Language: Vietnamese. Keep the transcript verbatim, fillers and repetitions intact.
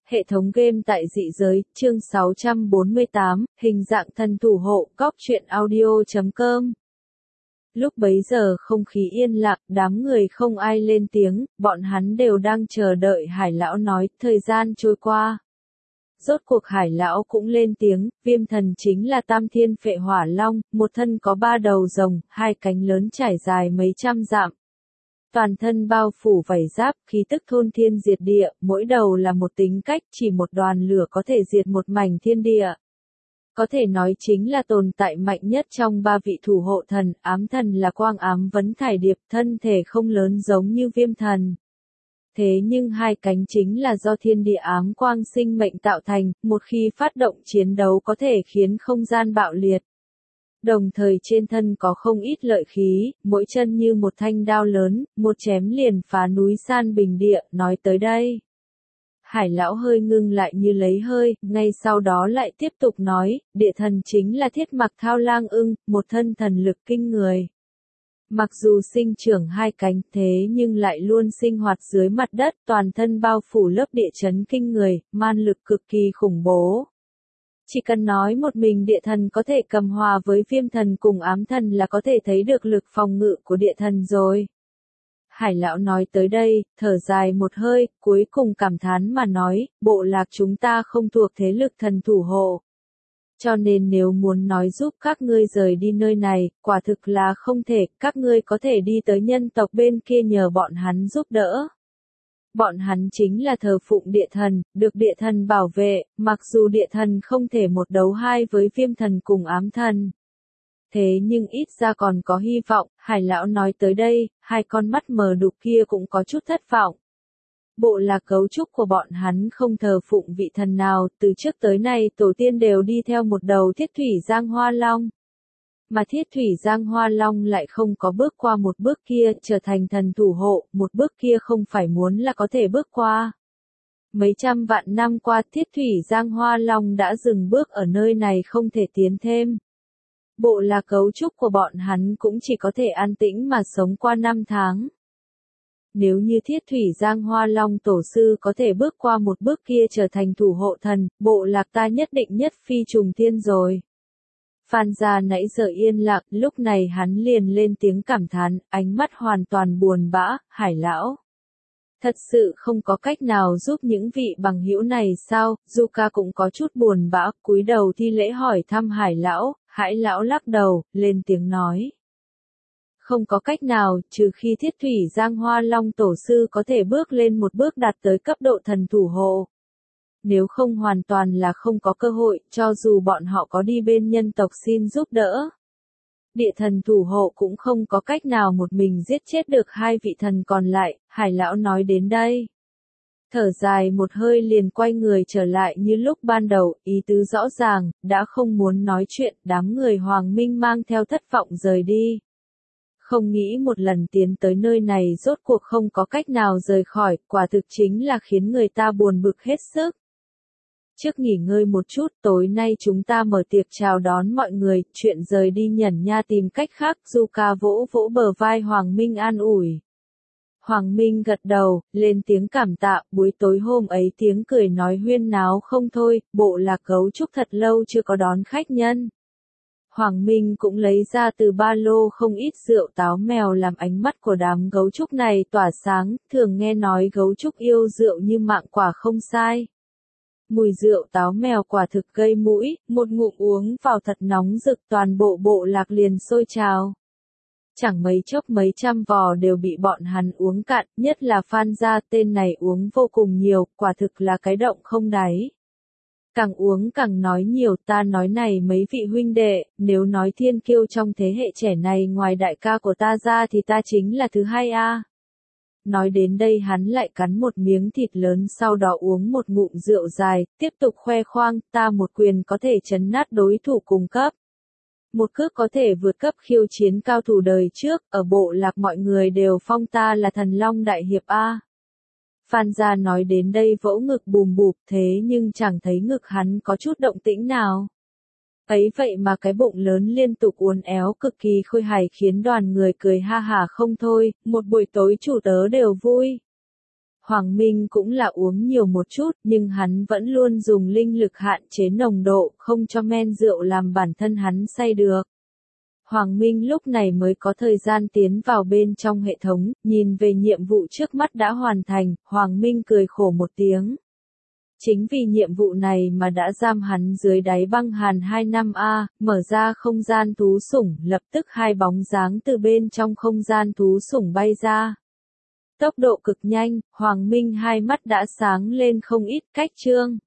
Hệ thống game tại dị giới, chương sáu trăm bốn mươi tám, hình dạng thần thủ hộ, cóc truyện audio chấm com. Lúc bấy giờ không khí yên lặng, đám người không ai lên tiếng, bọn hắn đều đang chờ đợi Hải lão nói, thời gian trôi qua. Rốt cuộc Hải lão cũng lên tiếng, viêm thần chính là tam thiên phệ hỏa long, một thân có ba đầu rồng, hai cánh lớn trải dài mấy trăm dặm. Toàn thân bao phủ vảy giáp, khí tức thôn thiên diệt địa, mỗi đầu là một tính cách, chỉ một đoàn lửa có thể diệt một mảnh thiên địa. Có thể nói chính là tồn tại mạnh nhất trong ba vị thủ hộ thần, ám thần là quang ám vấn thải điệp, thân thể không lớn giống như viêm thần. Thế nhưng hai cánh chính là do thiên địa ám quang sinh mệnh tạo thành, một khi phát động chiến đấu có thể khiến không gian bạo liệt. Đồng thời trên thân có không ít lợi khí, mỗi chân như một thanh đao lớn, một chém liền phá núi san bình địa, nói tới đây. Hải lão hơi ngưng lại như lấy hơi, ngay sau đó lại tiếp tục nói, địa thần chính là thiết mặc thao lang ưng, một thân thần lực kinh người. Mặc dù sinh trưởng hai cánh thế nhưng lại luôn sinh hoạt dưới mặt đất, toàn thân bao phủ lớp địa chấn kinh người, man lực cực kỳ khủng bố. Chỉ cần nói một mình địa thần có thể cầm hòa với viêm thần cùng ám thần là có thể thấy được lực phòng ngự của địa thần rồi. Hải lão nói tới đây, thở dài một hơi, cuối cùng cảm thán mà nói, bộ lạc chúng ta không thuộc thế lực thần thủ hộ. Cho nên nếu muốn nói giúp các ngươi rời đi nơi này, quả thực là không thể, các ngươi có thể đi tới nhân tộc bên kia nhờ bọn hắn giúp đỡ. Bọn hắn chính là thờ phụng địa thần, được địa thần bảo vệ, mặc dù địa thần không thể một đấu hai với viêm thần cùng ám thần. Thế nhưng ít ra còn có hy vọng, Hải lão nói tới đây, hai con mắt mờ đục kia cũng có chút thất vọng. Bộ lạc cấu trúc của bọn hắn không thờ phụng vị thần nào, từ trước tới nay tổ tiên đều đi theo một đầu thiết thủy giang hoa long. Mà thiết thủy giang hoa long lại không có bước qua một bước kia, trở thành thần thủ hộ, một bước kia không phải muốn là có thể bước qua. Mấy trăm vạn năm qua thiết thủy giang hoa long đã dừng bước ở nơi này không thể tiến thêm. Bộ lạc cấu trúc của bọn hắn cũng chỉ có thể an tĩnh mà sống qua năm tháng. Nếu như thiết thủy giang hoa long tổ sư có thể bước qua một bước kia trở thành thủ hộ thần, bộ lạc ta nhất định nhất phi trùng thiên rồi. Phan gia nãy giờ yên lặng, lúc này hắn liền lên tiếng cảm thán, ánh mắt hoàn toàn buồn bã, Hải lão. Thật sự không có cách nào giúp những vị bằng hữu này sao, Zuka cũng có chút buồn bã, cúi đầu thi lễ hỏi thăm Hải lão, Hải lão lắc đầu, lên tiếng nói. Không có cách nào, trừ khi thiết thủy giang hoa long tổ sư có thể bước lên một bước đạt tới cấp độ thần thủ hộ. Nếu không hoàn toàn là không có cơ hội, cho dù bọn họ có đi bên nhân tộc xin giúp đỡ. Địa thần thủ hộ cũng không có cách nào một mình giết chết được hai vị thần còn lại, Hải lão nói đến đây. Thở dài một hơi liền quay người trở lại như lúc ban đầu, ý tứ rõ ràng, đã không muốn nói chuyện, đám người Hoàng Minh mang theo thất vọng rời đi. Không nghĩ một lần tiến tới nơi này rốt cuộc không có cách nào rời khỏi, quả thực chính là khiến người ta buồn bực hết sức. Trước nghỉ ngơi một chút, tối nay chúng ta mở tiệc chào đón mọi người, chuyện rời đi nhẩn nha tìm cách khác, Zuka vỗ vỗ bờ vai Hoàng Minh an ủi. Hoàng Minh gật đầu, lên tiếng cảm tạ, buổi tối hôm ấy tiếng cười nói huyên náo không thôi, bộ lạc cấu trúc thật lâu chưa có đón khách nhân. Hoàng Minh cũng lấy ra từ ba lô không ít rượu táo mèo làm ánh mắt của đám gấu trúc này tỏa sáng, thường nghe nói gấu trúc yêu rượu như mạng quả không sai. Mùi rượu táo mèo quả thực gây mũi, một ngụm uống vào thật nóng rực toàn bộ bộ lạc liền sôi trào. Chẳng mấy chốc mấy trăm vò đều bị bọn hắn uống cạn, nhất là Phan gia tên này uống vô cùng nhiều, quả thực là cái động không đáy. Càng uống càng nói nhiều, ta nói này mấy vị huynh đệ, nếu nói thiên kiêu trong thế hệ trẻ này ngoài đại ca của ta ra thì ta chính là thứ hai a. Nói đến đây hắn lại cắn một miếng thịt lớn sau đó uống một ngụm rượu dài, tiếp tục khoe khoang, ta một quyền có thể chấn nát đối thủ cùng cấp. Một cước có thể vượt cấp khiêu chiến cao thủ đời trước, ở bộ lạc mọi người đều phong ta là thần long đại hiệp a. Phan gia nói đến đây vỗ ngực bùm bụp thế nhưng chẳng thấy ngực hắn có chút động tĩnh nào. Ấy vậy mà cái bụng lớn liên tục uốn éo cực kỳ khôi hài khiến đoàn người cười ha hả không thôi, một buổi tối chủ tớ đều vui. Hoàng Minh cũng là uống nhiều một chút, nhưng hắn vẫn luôn dùng linh lực hạn chế nồng độ, không cho men rượu làm bản thân hắn say được. Hoàng Minh lúc này mới có thời gian tiến vào bên trong hệ thống, nhìn về nhiệm vụ trước mắt đã hoàn thành, Hoàng Minh cười khổ một tiếng. Chính vì nhiệm vụ này mà đã giam hắn dưới đáy băng hàn hai năm a, mở ra không gian thú sủng, lập tức hai bóng dáng từ bên trong không gian thú sủng bay ra. Tốc độ cực nhanh, Hoàng Minh hai mắt đã sáng lên không ít, cách chương.